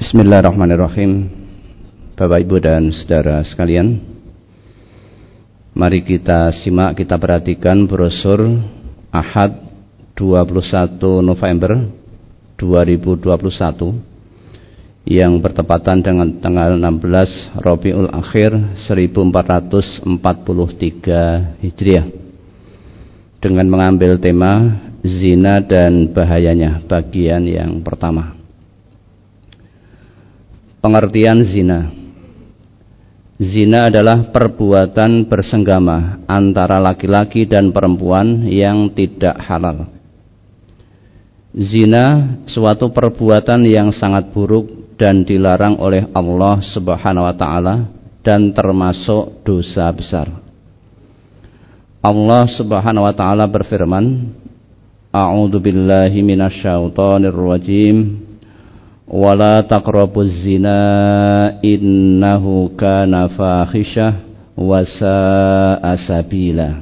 Bismillahirrahmanirrahim. Bapak, Ibu, dan saudara sekalian, mari kita simak, kita perhatikan brosur Ahad 21 November 2021 yang bertepatan dengan tanggal 16 Rabiul Akhir 1443 Hijriah, dengan mengambil tema zina dan bahayanya, bagian yang pertama. Pengertian zina. Zina adalah perbuatan bersenggama antara laki-laki dan perempuan yang tidak halal. Zina suatu perbuatan yang sangat buruk dan dilarang oleh Allah Subhanahu wa taala dan termasuk dosa besar. Allah Subhanahu wa taala berfirman, A'udzu billahi minasyaitonir rajim. Wala taqrabuz zina innahu kana fahisyah wa sa'a sabila.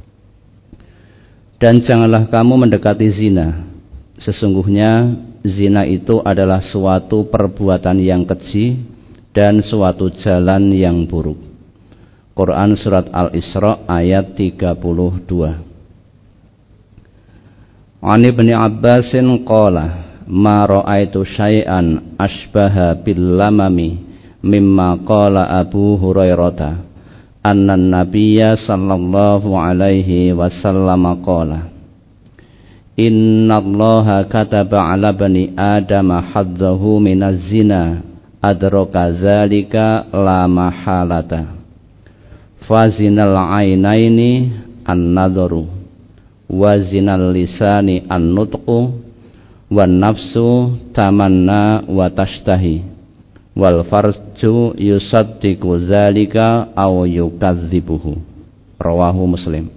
Dan janganlah kamu mendekati zina. Sesungguhnya zina itu adalah suatu perbuatan yang keji dan suatu jalan yang buruk. Quran surat Al-Isra ayat 32. An Ibnu Abbasin qala ma ra'aitu syai'an asbaha bil lamami mimma qala Abu Hurairah anna nabiyya sallallahu alaihi wasallam qala innallaha kataba ala bani adama haddahu minaz zina adraka zalika la mahalata fazinal ainaini an-nadharu wa zinal lisani an-nutqu wan nafsu tamanna wa tashtahi wal farju yusaddiqu zalika aw yukadzibuhu. Rawahu Muslim.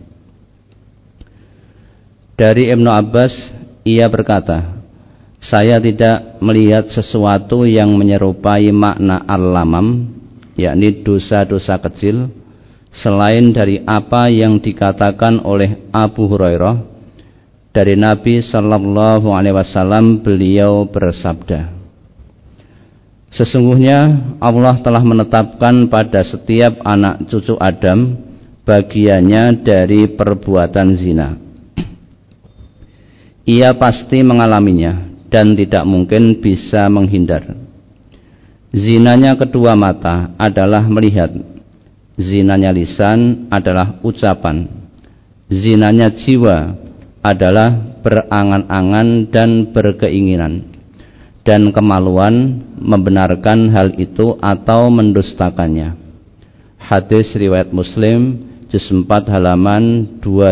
Dari Ibnu Abbas, ia berkata, saya tidak melihat sesuatu yang menyerupai makna al-lamam, yakni dosa-dosa kecil, selain dari apa yang dikatakan oleh Abu Hurairah. Dari Nabi sallallahu alaihi wasallam, beliau bersabda, sesungguhnya Allah telah menetapkan pada setiap anak cucu Adam bagiannya dari perbuatan zina. Ia pasti mengalaminya dan tidak mungkin bisa menghindar. Zinanya kedua mata adalah melihat. Zinanya lisan adalah ucapan. Zinanya jiwa adalah berangan-angan dan berkeinginan, dan kemaluan membenarkan hal itu atau mendustakannya. Hadis riwayat Muslim juz 4 halaman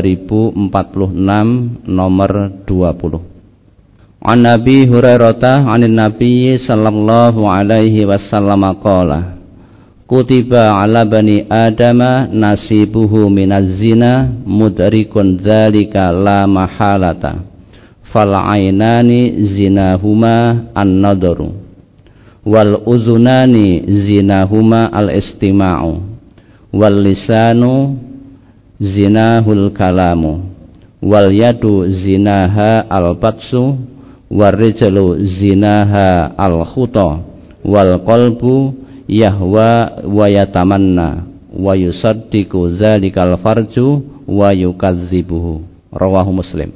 2046 nomor 20. An Abi Hurairah anin Nabi sallallahu alaihi wasallam qala kutiba ala bani adama nasibuhu minaz zina mudrikun dzalika la mahalata fal ainani zinahuma an-nadru wal uzunani zinahuma al-istima'u wal lisanu zinahul kalamu wal yadu zinaha al-batsu war rijlu zinaha al-khuta wal qalbu yahwa wa yatamanna wa yusaddiqu zalikal farju wa yukadzibuhu. Rawahu Muslim.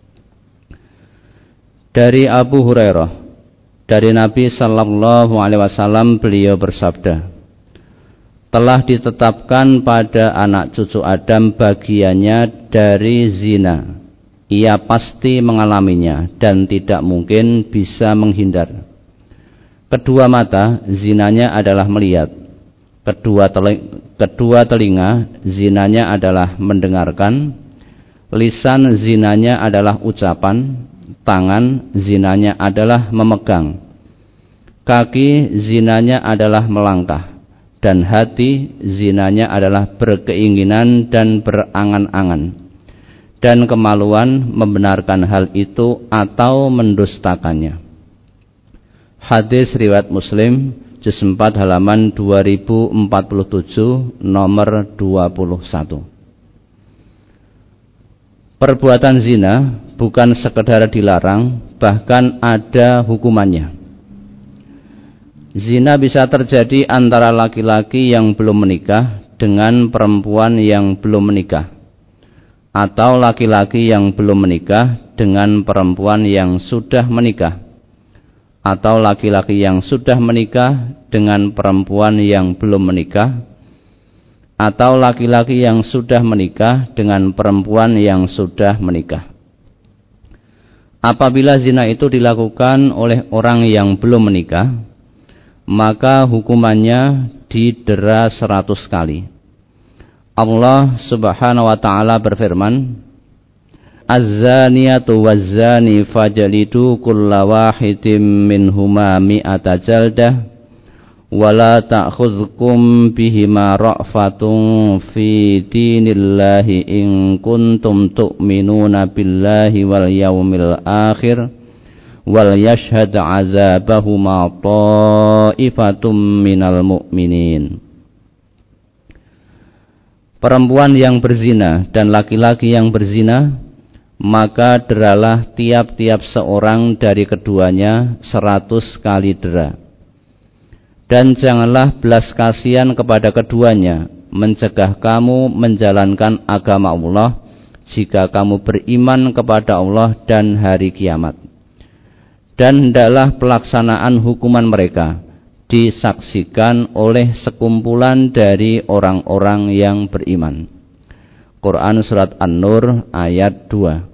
Dari Abu Hurairah, dari Nabi sallallahu alaihi wasallam, beliau bersabda, telah ditetapkan pada anak cucu Adam bagiannya dari zina. Ia pasti mengalaminya dan tidak mungkin bisa menghindar. Kedua mata, zinanya adalah melihat. Kedua telinga, zinanya adalah mendengarkan. Lisan, zinanya adalah ucapan. Tangan, zinanya adalah memegang. Kaki, zinanya adalah melangkah. Dan hati, zinanya adalah berkeinginan dan berangan-angan. Dan kemaluan membenarkan hal itu atau mendustakannya. Hadis riwayat Muslim juz 4 halaman 2047 nomor 21. Perbuatan zina bukan sekedar dilarang, bahkan ada hukumannya. Zina bisa terjadi antara laki-laki yang belum menikah dengan perempuan yang belum menikah, atau laki-laki yang belum menikah dengan perempuan yang sudah menikah, atau laki-laki yang sudah menikah dengan perempuan yang belum menikah, atau laki-laki yang sudah menikah dengan perempuan yang sudah menikah. Apabila zina itu dilakukan oleh orang yang belum menikah, maka hukumannya didera 100 kali. Allah Subhanahu wa taala berfirman, Az-zaniyatu waz-zani fajlidu kulla wahidin minhuma mi'ata jaldah wa la ta'khudhukum bihima ra'fatun fi dinillahi in kuntum tu'minuna billahi wal yawmil akhir wal yashhad 'azabahuma ta'ifatum minal mu'minin. Perempuan yang berzina dan laki-laki yang berzina, maka deralah tiap-tiap seorang dari keduanya 100 kali dera. Dan janganlah belas kasihan kepada keduanya, mencegah kamu menjalankan agama Allah jika kamu beriman kepada Allah dan hari kiamat. Dan hendaklah pelaksanaan hukuman mereka disaksikan oleh sekumpulan dari orang-orang yang beriman. Quran Surat An-Nur ayat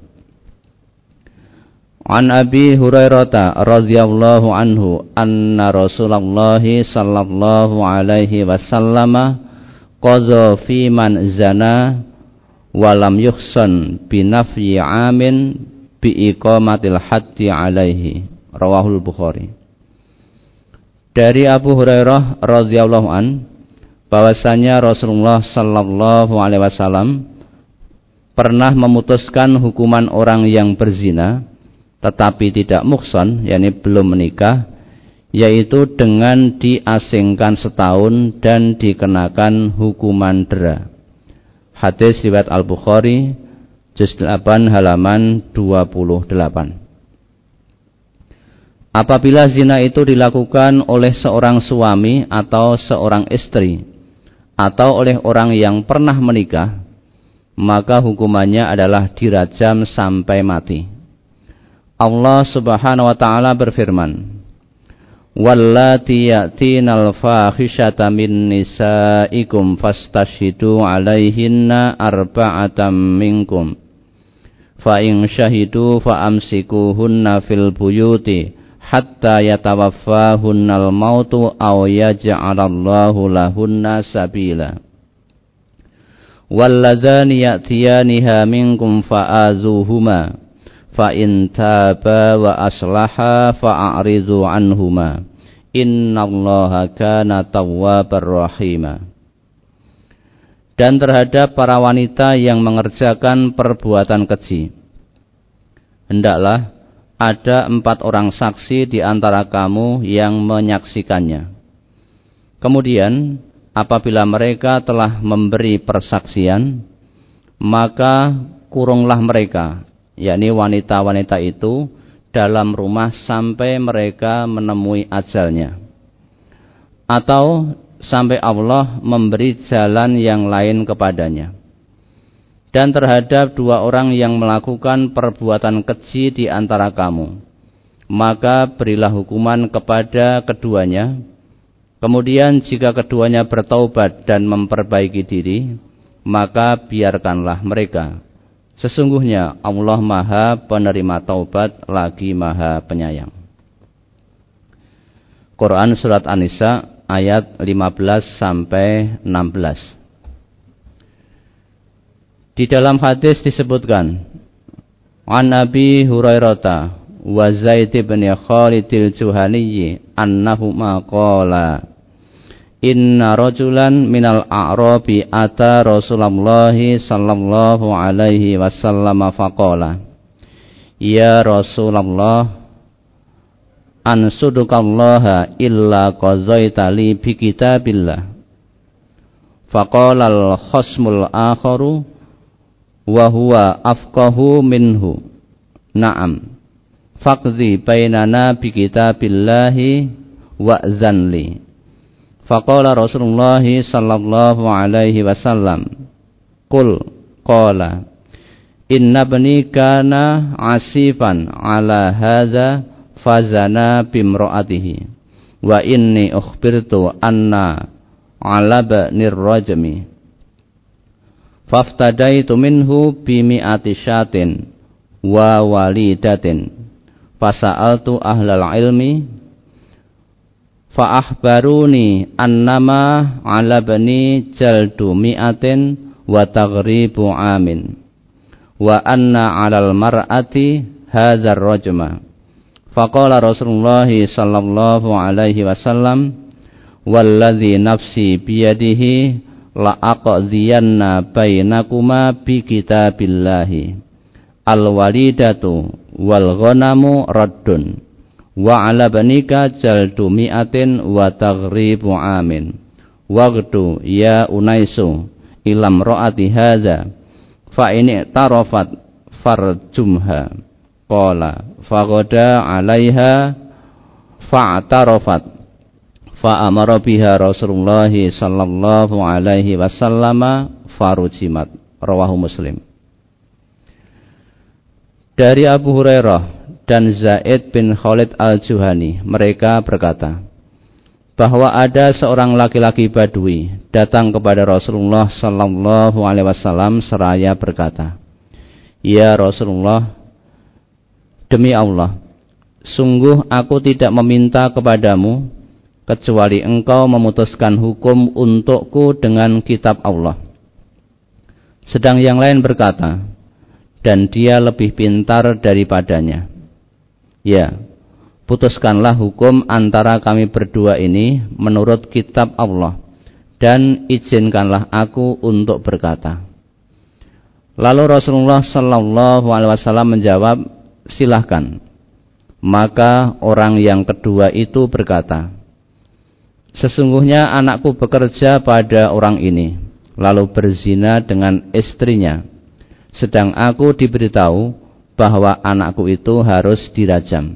2. An Abi Hurairah radhiyallahu anhu anna Rasulullah sallallahu alaihi wasallam qadha fi man zana wa lam yuhsan bi nafyi amin bi iqamatil haddi alaihi. Rawahul Bukhari. Dari Abu Hurairah radhiyallahu an, bahwasanya Rasulullah sallallahu alaihi wasallam pernah memutuskan hukuman orang yang berzina tetapi tidak muhsan, yakni belum menikah, yaitu dengan diasingkan setahun dan dikenakan hukuman dera. Hadis riwayat Al-Bukhari juz 8 halaman 28. Apabila zina itu dilakukan oleh seorang suami atau seorang istri atau oleh orang yang pernah menikah, maka hukumannya adalah dirajam sampai mati. Allah Subhanahu wa taala berfirman, Wallati ya'tinal fahishata min nisaikum fastashhidu 'alaihinna arba'atan minkum fa in syahidu fa amsikuhunna fil buyuti hatta yatawaffahunnal mautu aw yaj'alallahu lahunna sabila. Walladzani ya'tiyaniha minkum fa'azuhuma fa in taba wa aslaha fa'aridu anhuma innallaha kana tawwabar rahima. Dan terhadap para wanita yang mengerjakan perbuatan keji, hendaklah ada 4 orang saksi di antara kamu yang menyaksikannya. Kemudian apabila mereka telah memberi persaksian, maka kurunglah mereka, yakni wanita-wanita itu, dalam rumah sampai mereka menemui ajalnya, atau sampai Allah memberi jalan yang lain kepadanya. Dan terhadap 2 orang yang melakukan perbuatan keji di antara kamu, maka berilah hukuman kepada keduanya. Kemudian jika keduanya bertaubat dan memperbaiki diri, maka biarkanlah mereka. Sesungguhnya Allah Maha Penerima Taubat lagi Maha Penyayang. Quran Surat An-Nisa ayat 15 sampai 16. Di dalam hadis disebutkan, An Abi Hurairah wa Zaid bin Khalidil Juhani annahuma qala inna rajulan minal a'rabi ata Rasulullah sallallahu alaihi wasallam faqala ya Rasulullah ansudukallaha illa qazaita li bi kitabillah. Faqala al-khasmul akharu wa huwa afqahu minhu na'am faqdi bainana bi kitabillahi wa'zan li. Faqala Rasulullah sallallahu alaihi wasallam, qul qala inna bani kana asifan ala hadza fazana bimra'atihi wa inni ukhbirtu anna ala bani rajmi faftadaitu minhu bimi'ati syatin wa walidatin fasa'altu ahlal ilmi fa'ahbaruni annama ala bani jaldu mi'atin wa taghribu amin wa anna alal mar'ati hadzal rajma. Faqala Rasulullah sallallahu alaihi wasallam, walladzi nafsi biyadihi la aqdiyanna bainakuma bi kitabillahi al walidatu wal ghanamu raddun wa ala banika jaldu mi'atin wa taghribu amin waqtu ya unaisu ilam ra'ati hadza fa ini tarafat farjumha qala faghada 'alaiha fa'tarafat fa amara biha Rasulullah sallallahu alaihi wasallam farujimat. Rawahu Muslim. Dari Abu Hurairah dan Zaid bin Khalid al-Juhani, mereka berkata bahwa ada seorang laki-laki Badui datang kepada Rasulullah sallallahu alaihi wasallam seraya berkata, "Ya Rasulullah, demi Allah, sungguh aku tidak meminta kepadamu kecuali engkau memutuskan hukum untukku dengan kitab Allah." Sedang yang lain berkata, "Dan dia lebih pintar daripadanya. Ya, putuskanlah hukum antara kami berdua ini menurut kitab Allah, dan izinkanlah aku untuk berkata." Lalu Rasulullah sallallahu alaihi wasallam menjawab, "Silahkan." Maka orang yang kedua itu berkata, "Sesungguhnya anakku bekerja pada orang ini, lalu berzina dengan istrinya, sedang aku diberitahu bahwa anakku itu harus dirajam.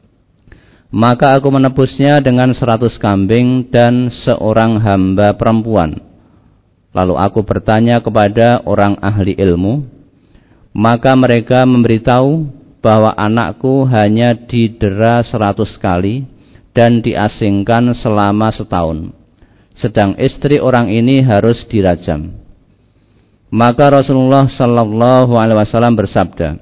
Maka aku menebusnya dengan 100 kambing dan seorang hamba perempuan. Lalu aku bertanya kepada orang ahli ilmu, maka mereka memberitahu bahwa anakku hanya didera 100 kali dan diasingkan selama setahun, sedang istri orang ini harus dirajam." Maka Rasulullah sallallahu alaihi wasallam bersabda,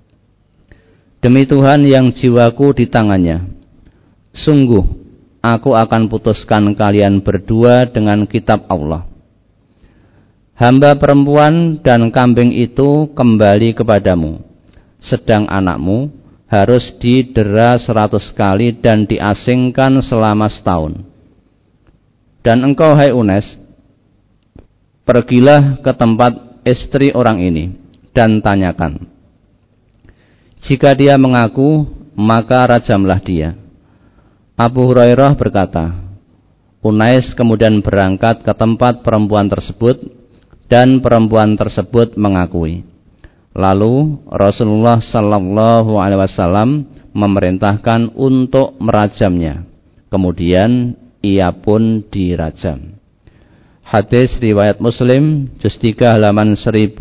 "Demi Tuhan yang jiwaku di tangannya, sungguh aku akan putuskan kalian berdua dengan kitab Allah. Hamba perempuan dan kambing itu kembali kepadamu, sedang anakmu harus didera 100 kali dan diasingkan selama setahun. Dan engkau, hai Unes, pergilah ke tempat istri orang ini dan tanyakan. Jika dia mengaku, maka rajamlah dia." Abu Hurairah berkata, Unais kemudian berangkat ke tempat perempuan tersebut dan perempuan tersebut mengakui. Lalu Rasulullah sallallahu alaihi wasallam memerintahkan untuk merajamnya. Kemudian ia pun dirajam. Hadis riwayat Muslim, juz 3 halaman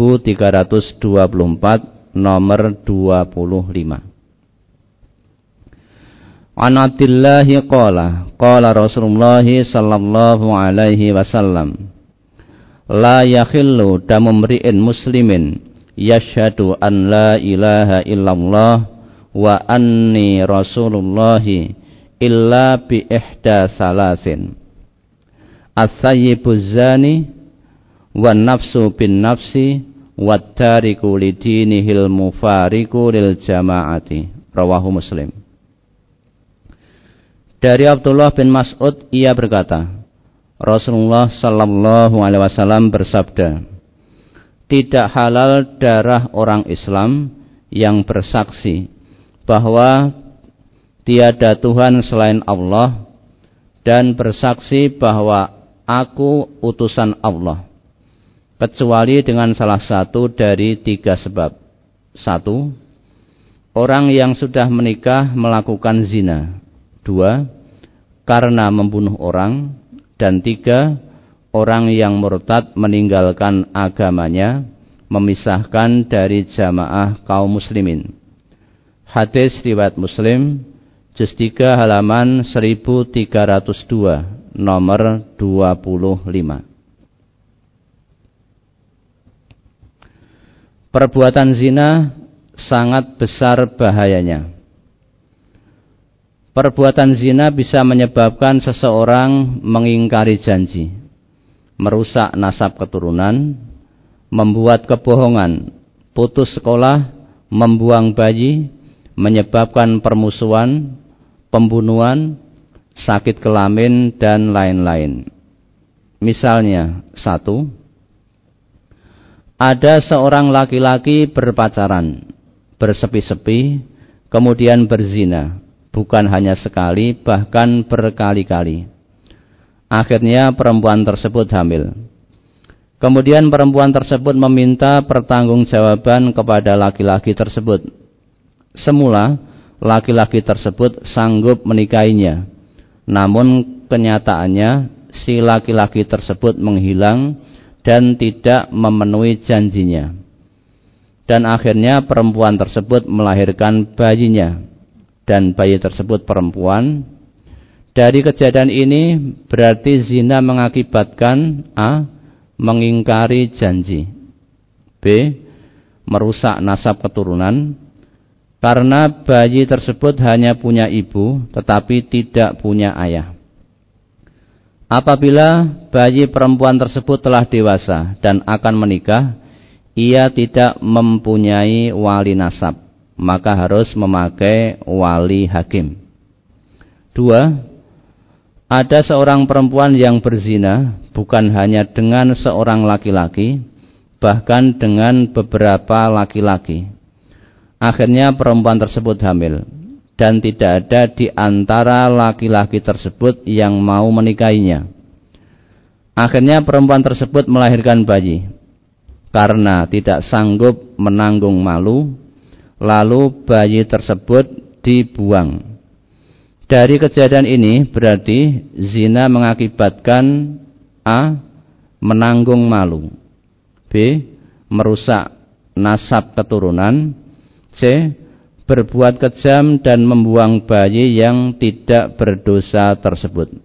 1324, nomor 25. An Abdullah qala Rasulullah sallallahu alaihi wasallam, la yakhillu damu mri'in muslimin yashhadu an la ilaha illallah wa anni rasulullah illa bi ihda salasin, as-sayyibuz zani wan nafsu bin nafsi wat tariku lidinihil mufariqu lil jamaati. Rawahu Muslim. Dari Abdullah bin Mas'ud, ia berkata, Rasulullah sallallahu alaihi wasallam bersabda, "Tidak halal darah orang Islam yang bersaksi bahwa tiada Tuhan selain Allah dan bersaksi bahwa aku utusan Allah, kecuali dengan salah satu dari 3 sebab. 1. Orang yang sudah menikah melakukan zina. 2. karena membunuh orang, dan 3, orang yang murtad meninggalkan agamanya, memisahkan dari jamaah kaum muslimin. Hadis riwayat Muslim, juz 3 halaman 1302, nomor 25. Perbuatan zina sangat besar bahayanya. Perbuatan zina bisa menyebabkan seseorang mengingkari janji, merusak nasab keturunan, membuat kebohongan, putus sekolah, membuang bayi, menyebabkan permusuhan, pembunuhan, sakit kelamin, dan lain-lain. Misalnya, 1. Ada seorang laki-laki berpacaran, bersepi-sepi, kemudian berzina, bukan hanya sekali, bahkan berkali-kali. Akhirnya perempuan tersebut hamil. Kemudian perempuan tersebut meminta pertanggungjawaban kepada laki-laki tersebut. Semula, laki-laki tersebut sanggup menikahinya. Namun kenyataannya, si laki-laki tersebut menghilang dan tidak memenuhi janjinya. Dan akhirnya perempuan tersebut melahirkan bayinya, dan bayi tersebut perempuan. Dari kejadian ini berarti zina mengakibatkan A. Mengingkari janji, B. Merusak nasab keturunan, karena bayi tersebut hanya punya ibu tetapi tidak punya ayah. Apabila bayi perempuan tersebut telah dewasa dan akan menikah, ia tidak mempunyai wali nasab, maka harus memakai wali hakim. 2. Ada seorang perempuan yang berzina bukan hanya dengan seorang laki-laki, bahkan dengan beberapa laki-laki. Akhirnya perempuan tersebut hamil, dan tidak ada di antara laki-laki tersebut yang mau menikahinya. Akhirnya perempuan tersebut melahirkan bayi. Karena tidak sanggup menanggung malu, lalu bayi tersebut dibuang. Dari kejadian ini berarti zina mengakibatkan A. Menanggung malu, B. Merusak nasab keturunan, C. Berbuat kejam dan membuang bayi yang tidak berdosa tersebut.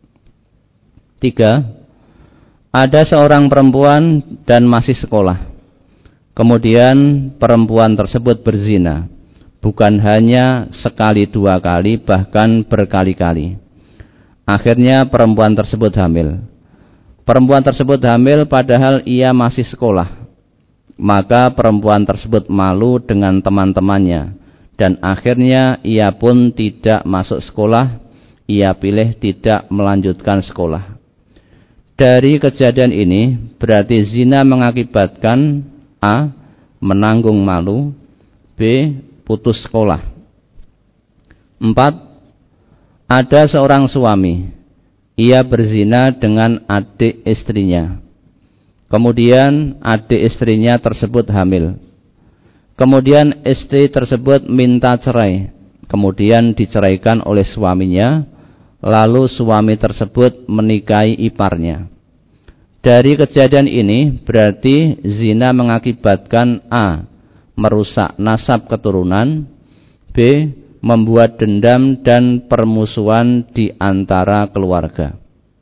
3. Ada seorang perempuan dan masih sekolah. Kemudian perempuan tersebut berzina, bukan hanya sekali, 2 kali, bahkan berkali-kali. Akhirnya perempuan tersebut hamil. Perempuan tersebut hamil padahal ia masih sekolah. Maka perempuan tersebut malu dengan teman-temannya, dan akhirnya ia pun tidak masuk sekolah. Ia pilih tidak melanjutkan sekolah. Dari kejadian ini berarti zina mengakibatkan A. Menanggung malu, B. Putus sekolah. 4. Ada seorang suami, ia berzina dengan adik istrinya. Kemudian adik istrinya tersebut hamil. Kemudian istri tersebut minta cerai, kemudian diceraikan oleh suaminya. Lalu suami tersebut menikahi iparnya. Dari kejadian ini berarti zina mengakibatkan A. Merusak nasab keturunan, B. Membuat dendam dan permusuhan di antara keluarga.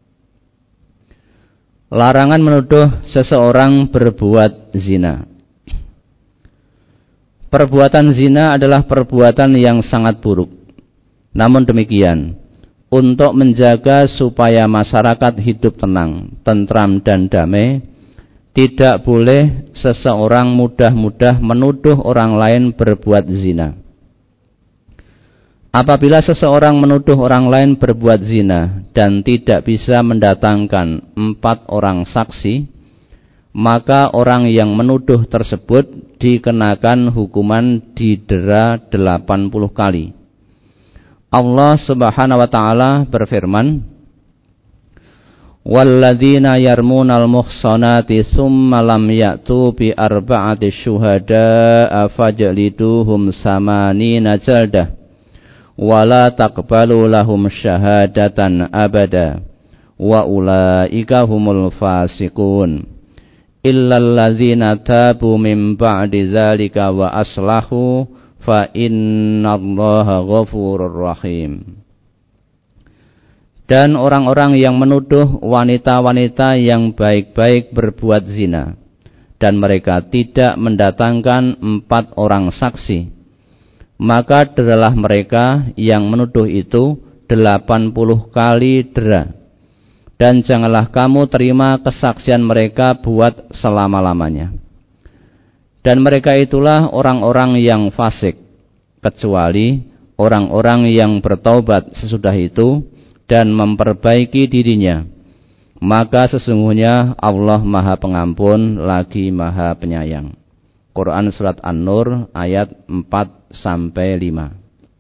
Larangan menuduh seseorang berbuat zina. Perbuatan zina adalah perbuatan yang sangat buruk. Namun demikian, untuk menjaga supaya masyarakat hidup tenang, tentram, dan damai, tidak boleh seseorang mudah-mudah menuduh orang lain berbuat zina. Apabila seseorang menuduh orang lain berbuat zina dan tidak bisa mendatangkan 4 orang saksi, maka orang yang menuduh tersebut dikenakan hukuman didera 80 kali. Allah Subhanahu wa taala berfirman, walladzina yarmunal muhsanati tsumma lam ya'tu bi arba'ati syuhada'a fajliduhum samanina jaldah wa la taqbalu lahum syahadatan abada wa ulaika humul fasiqun illal ladzina tabu min ba'di dzalika wa aslahu fa innallaha ghafurur rahim. Dan orang-orang yang menuduh wanita-wanita yang baik-baik berbuat zina dan mereka tidak mendatangkan 4 orang saksi, maka deralah mereka yang menuduh itu 80 kali dera, dan janganlah kamu terima kesaksian mereka buat selama-lamanya. Dan mereka itulah orang-orang yang fasik, kecuali orang-orang yang bertaubat sesudah itu dan memperbaiki dirinya, maka sesungguhnya Allah Maha Pengampun lagi Maha Penyayang. Quran Surat An-Nur ayat 4-5.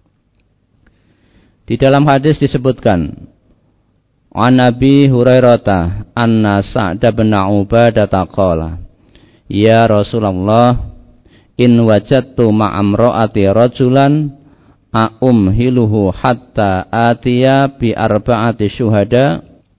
Di dalam hadis disebutkan, An Abi Hurairah anna Sa'd bin Ubadah qala, ya Rasulullah, in wajadtu ma'amra'ati rajulan a'umhiluhu hatta atiya bi arba'ati syuhada.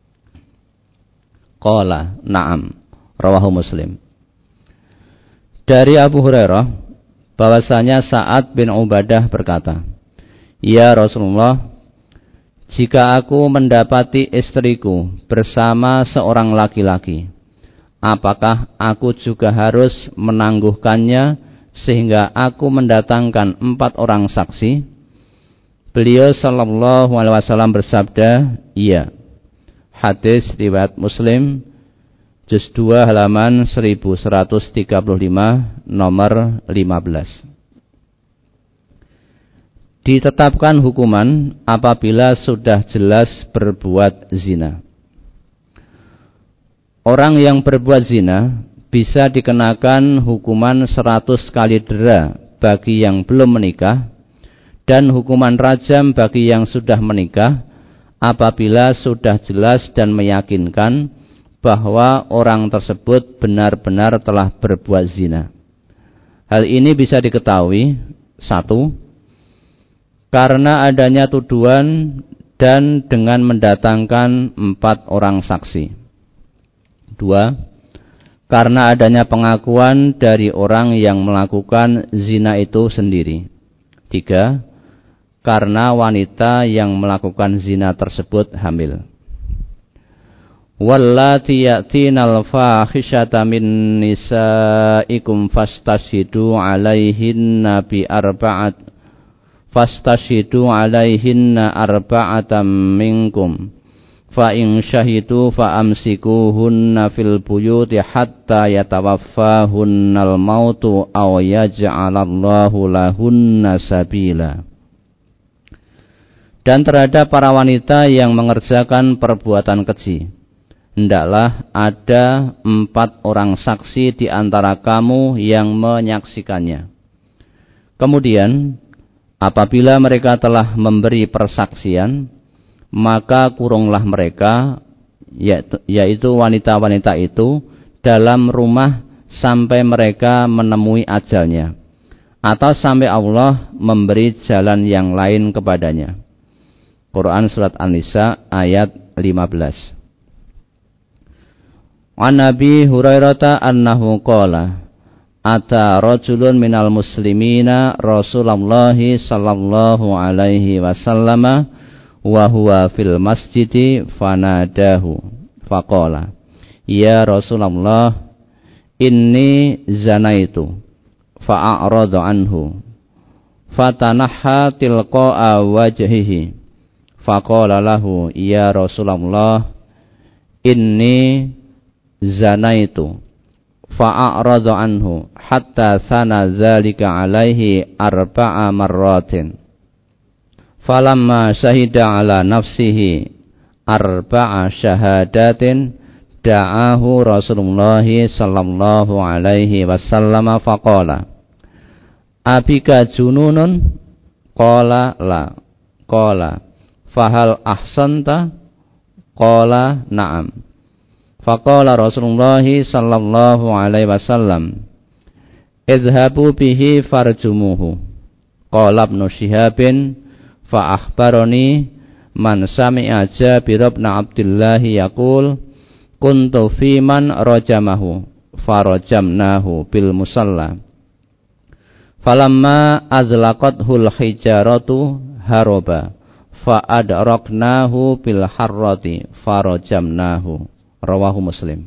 Qala na'am, rawahu Muslim. Dari Abu Hurairah bahwasanya Sa'ad bin Ubadah berkata, ya Rasulullah, jika aku mendapati istriku bersama seorang laki-laki, apakah aku juga harus menangguhkannya sehingga aku mendatangkan 4 orang saksi? Beliau sallallahu alaihi wasallam bersabda, iya. Hadis riwayat Muslim, juz 2 halaman 1135, nomor 15. Ditetapkan hukuman apabila sudah jelas berbuat zina. Orang yang berbuat zina bisa dikenakan hukuman 100 kali dera bagi yang belum menikah, dan hukuman rajam bagi yang sudah menikah apabila sudah jelas dan meyakinkan bahwa orang tersebut benar-benar telah berbuat zina. Hal ini bisa diketahui: 1. Karena adanya tuduhan dan dengan mendatangkan 4 orang saksi. 2. Karena adanya pengakuan dari orang yang melakukan zina itu sendiri. 3. Karena wanita yang melakukan zina tersebut hamil. Wallati ya'tinal fahisyata min nisaikum fastashhidu 'alaihinna bi arba'atam minkum fa in syahidu fa amsikuhunna fil buyuti hatta yatawaffahunnal mautu aw yaj'alallahu lahunna sabila. Dan terhadap para wanita yang mengerjakan perbuatan keji, hendaklah ada 4 orang saksi di antara kamu yang menyaksikannya. Kemudian, apabila mereka telah memberi persaksian, maka kurunglah mereka, yaitu wanita-wanita itu, dalam rumah sampai mereka menemui ajalnya, atau sampai Allah memberi jalan yang lain kepadanya. Quran Surat An-Nisa ayat 15. An Abi Hurairah annahu qala, ata rajulun minal muslimina Rasulullah sallallahu alaihi wasallam wa huwa fil masjidi fanadahu faqala, ya Rasulullah, inni zanaitu fa'aradu anhu fatanahha tilqa'a wajhihi faqala lahu, ya Rasulullah, inni zanaitu fa'aradu anhu hatta sana zalika alaihi 4 marratin falamma syahida ala nafsihi 4 syahadatin da'ahu Rasulullah sallallahu alaihi wasallam faqala, abika jununun? Qala la. Qala fahal ahsanta? Qala na'am. Faqala Rasulullah sallallahu alaihi wasallam, idhabu bihi farjumuhu. Qala Ibnu Syihabin fa akhbarani man sami'a Jabir bin Abdullah yaqul kuntu fi man rajamahu farajamnahu bil musalla falamma azlaqathul hijaratu haroba fa adraknahu bil harrati farajamnahu. Rawahu Muslim.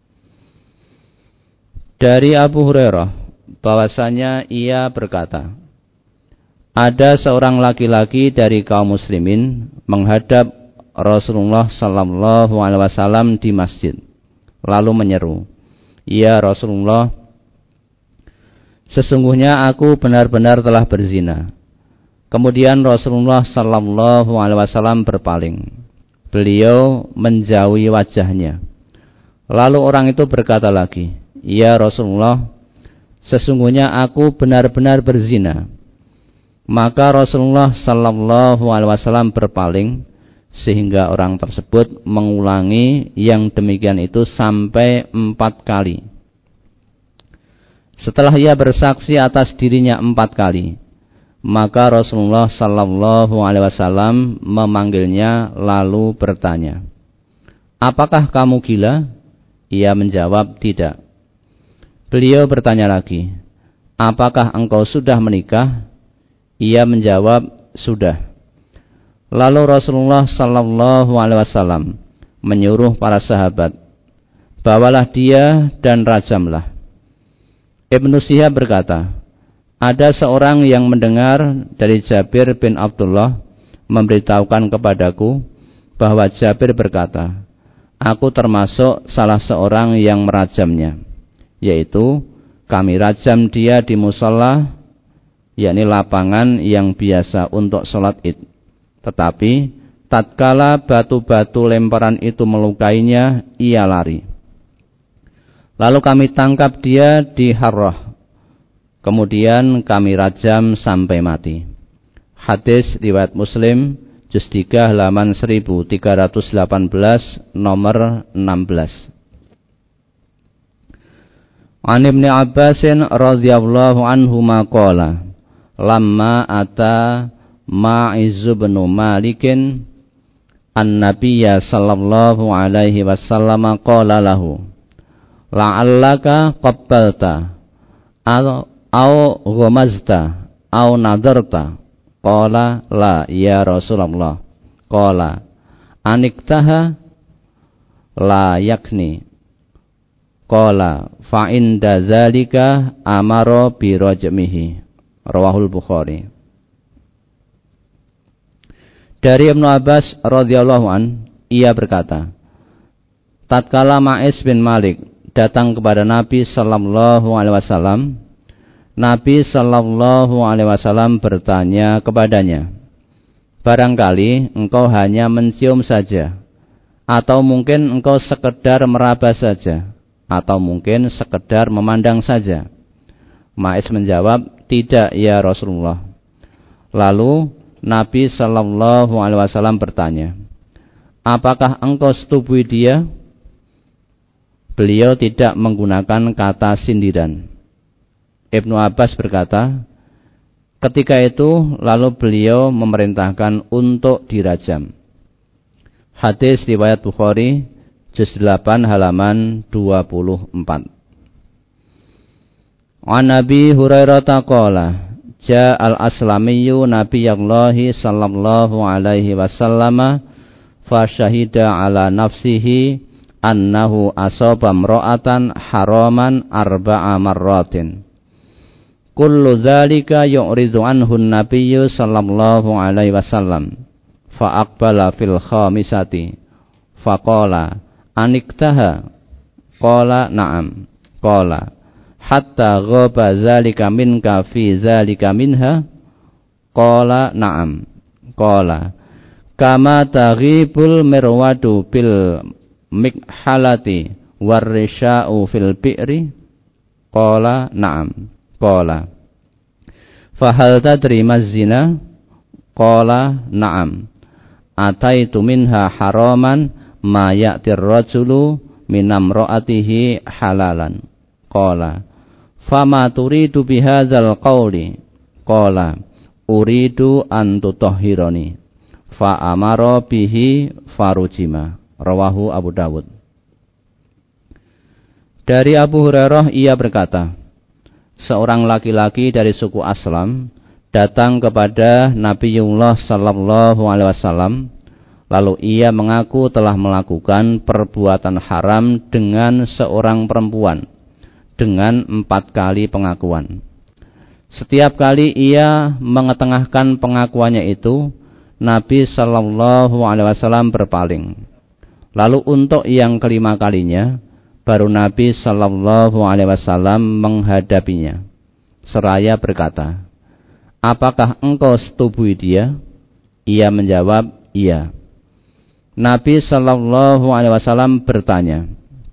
Dari Abu Hurairah bahwasanya ia berkata, ada seorang laki-laki dari kaum muslimin menghadap Rasulullah sallallahu alaihi wasallam di masjid, lalu menyeru, "Ya Rasulullah, sesungguhnya aku benar-benar telah berzina." Kemudian Rasulullah sallallahu alaihi wasallam berpaling. Beliau menjauhi wajahnya. Lalu orang itu berkata lagi, "Ya Rasulullah, sesungguhnya aku benar-benar berzina." Maka Rasulullah sallallahu alaihi wasallam berpaling sehingga orang tersebut mengulangi yang demikian itu sampai 4 kali. Setelah ia bersaksi atas dirinya 4 kali, maka Rasulullah sallallahu alaihi wasallam memanggilnya lalu bertanya, "Apakah kamu gila?" Ia menjawab, "Tidak." Beliau bertanya lagi, "Apakah engkau sudah menikah?" Ia menjawab, "Sudah." Lalu Rasulullah sallallahu alaihi wasallam menyuruh para sahabat, "Bawalah dia dan rajamlah." Ibnu Syihab berkata, ada seorang yang mendengar dari Jabir bin Abdullah memberitahukan kepadaku bahwa Jabir berkata, aku termasuk salah seorang yang merajamnya, yaitu kami rajam dia di musalla, yakni lapangan yang biasa untuk sholat id. Tetapi tatkala batu-batu lemparan itu melukainya, ia lari. Lalu kami tangkap dia di Harrah, kemudian kami rajam sampai mati. Hadis riwayat Muslim, juz 3 halaman 1318 nomor 16. An Ibnu Abbasin radhiyallahu anhuma qala lamma ata Ma'iz bin Malikin an-nabiyya sallallahu alaihi wasallam qala lahu la'allaka qabbalta au ghamazta au nadarta. Qala la ya Rasulullah. Qala aniktaha la yakni. Qala fa inda zalika amara bi rajmihi. Rawahul Bukhari. Dari Ibnu Abbas radhiyallahu an, ia berkata, tatkala Ma'iz bin Malik datang kepada Nabi sallallahu alaihi wasallam, Nabi sallallahu alaihi wasallam bertanya kepadanya, barangkali engkau hanya mencium saja, atau mungkin engkau sekedar meraba saja, atau mungkin sekedar memandang saja. Ma'iz menjawab, tidak ya Rasulullah. Lalu Nabi sallallahu alaihi wasallam bertanya, apakah engkau setubui dia? Beliau tidak menggunakan kata sindiran. Ibnu Abbas berkata, ketika itu lalu beliau memerintahkan untuk dirajam. Hadis riwayat Bukhari, juz 8 halaman 24. An Nabi Hurairah qala Ja'al aslamiyyu nabiyallahi sallallahu alaihi wasallam fa syahida ala nafsihi annahu asaba imra'atan haraman arba'a marratin. Kullu dzalika yu'ridu anhu an-nabiyyu sallallahu alaihi wasallam. Fa aqbala fil khamisati fa qala aniktaha. Qala na'am. Qala hatta ghaba zalika minka fi zalika minha. Qala na'am. Qala kama taghibul mirwadu bil mikhalati warrisya'u fil bi'ri. Qala na'am. Qala fahal tadri mazzina. Qala na'am. Ataitu minha haraman ma ya'tir rajulu minamra'atihi halalan. Qala fama turidu bihadzal qawli. Qala uridu an tutahhirani fa amara bihi farujima. Rawahu Abu Dawud. Dari Abu Hurairah ia berkata, seorang laki-laki dari suku Aslam datang kepada Nabiullah sallallahu alaihi wasallam, lalu ia mengaku telah melakukan perbuatan haram dengan seorang perempuan dengan 4 kali pengakuan. Setiap kali ia mengetengahkan pengakuannya itu, Nabi sallallahu alaihi wasallam berpaling. Lalu untuk yang kelima kalinya, baru Nabi sallallahu alaihi wasallam menghadapinya seraya berkata, apakah engkau setubui dia? Ia menjawab, iya. Nabi sallallahu alaihi wasallam bertanya.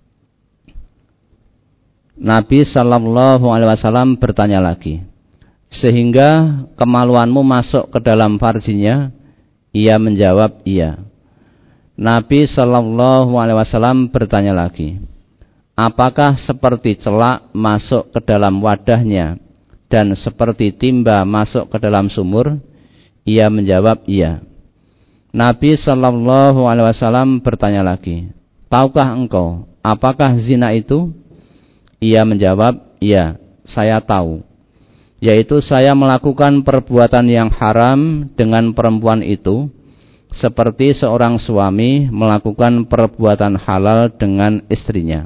Nabi sallallahu alaihi wasallam bertanya lagi, sehingga kemaluanmu masuk ke dalam farjinya? Ia menjawab, iya. Nabi sallallahu alaihi wasallam bertanya lagi, apakah seperti celak masuk ke dalam wadahnya dan seperti timba masuk ke dalam sumur? Ia menjawab, iya. Nabi sallallahu alaihi wasallam bertanya lagi, tahukah engkau apakah zina itu? Ia menjawab, iya, saya tahu. Yaitu saya melakukan perbuatan yang haram dengan perempuan itu, seperti seorang suami melakukan perbuatan halal dengan istrinya.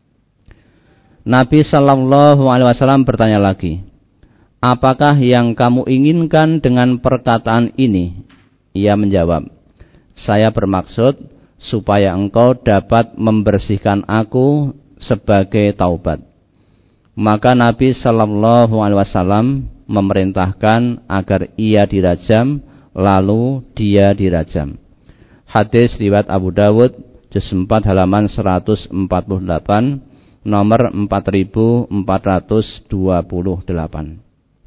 Nabi sallallahu alaihi wasallam bertanya lagi, apakah yang kamu inginkan dengan perkataan ini? Ia menjawab, saya bermaksud supaya engkau dapat membersihkan aku sebagai taubat. Maka Nabi sallallahu alaihi wasallam memerintahkan agar ia dirajam, lalu dia dirajam. Hadis riwayat Abu Dawud, juz 4 halaman 148, nomor 4428.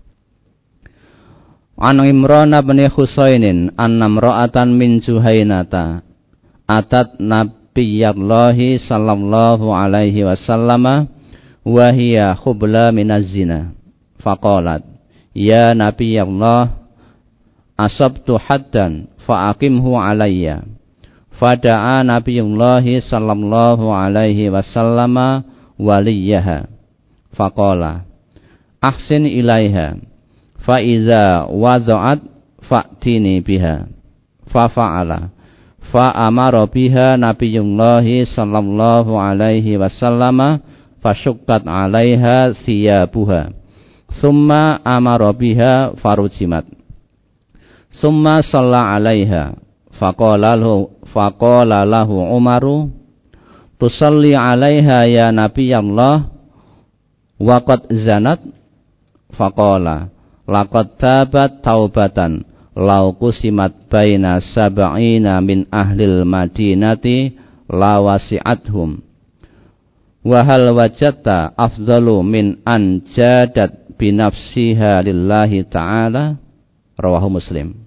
An Imran bin Husainin anna imra'atan min Juhainata atat Nabiyallahi sallallahu alaihi wasallam wa hiya khubla minaz zina. Faqalat, ya Nabiyallah, asabtu haddan fa'aqimhu alayya. Fada'a Nabiyullahi sallallahu alaihi wasallam waliyaha. Faqala, ahsin ilaiha, fa iza wada'at fa'tini biha. Fafa'ala, fa'amara biha Nabiyullahi sallallahu alaihi wasallam, fasyukkat alaiha thiyabuha. Summa amara biha farujimat. Summa shalla alaiha faqala lahu Umaru, tusalli alaiha ya Nabiyallah wa qad zanat? Faqala, laqad tabat taubatan law qusimat baina sab'ina min ahlil madinati la wasi'athum. Wa hal wajadta afdalu min an jadat binafsiha lillahi ta'ala? Rawahu Muslim.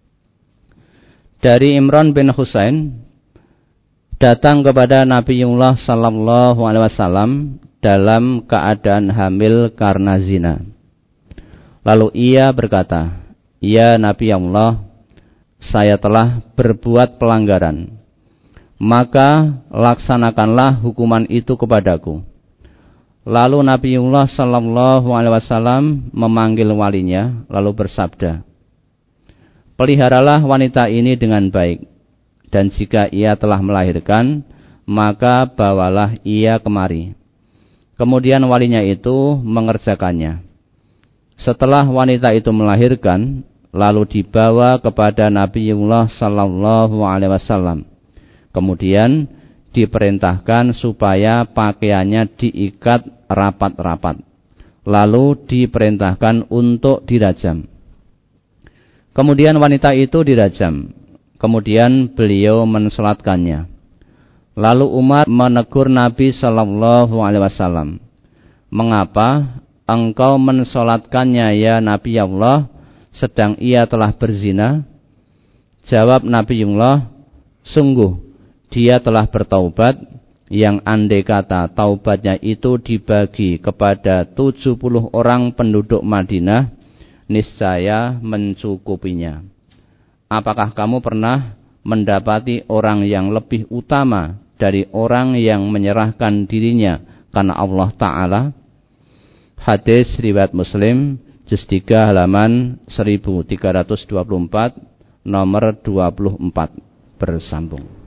Dari Imran bin Husain datang kepada Nabiullah sallallahu alaihi wasallam dalam keadaan hamil karena zina. Lalu ia berkata, ya Nabiullah, saya telah berbuat pelanggaran, maka laksanakanlah hukuman itu kepadaku. Lalu Nabiullah sallallahu alaihi wasallam memanggil walinya, lalu bersabda, peliharalah wanita ini dengan baik, dan jika ia telah melahirkan, maka bawalah ia kemari. Kemudian walinya itu mengerjakannya. Setelah wanita itu melahirkan, lalu dibawa kepada Nabiullah sallallahu alaihi wasallam. Kemudian diperintahkan supaya pakaiannya diikat rapat-rapat. Lalu diperintahkan untuk dirajam. Kemudian wanita itu dirajam. Kemudian beliau mensolatkannya. Lalu Umar menegur Nabi sallallahu alaihi wasallam, mengapa engkau mensolatkannya ya Nabi Allah, sedang ia telah berzina? Jawab Nabiullah, sungguh dia telah bertaubat, yang andai kata taubatnya itu dibagi kepada 70 orang penduduk Madinah, niscaya mencukupinya. Apakah kamu pernah mendapati orang yang lebih utama dari orang yang menyerahkan dirinya karena Allah Ta'ala? Hadis riwayat Muslim, juz 3 halaman 1324, nomor 24, bersambung.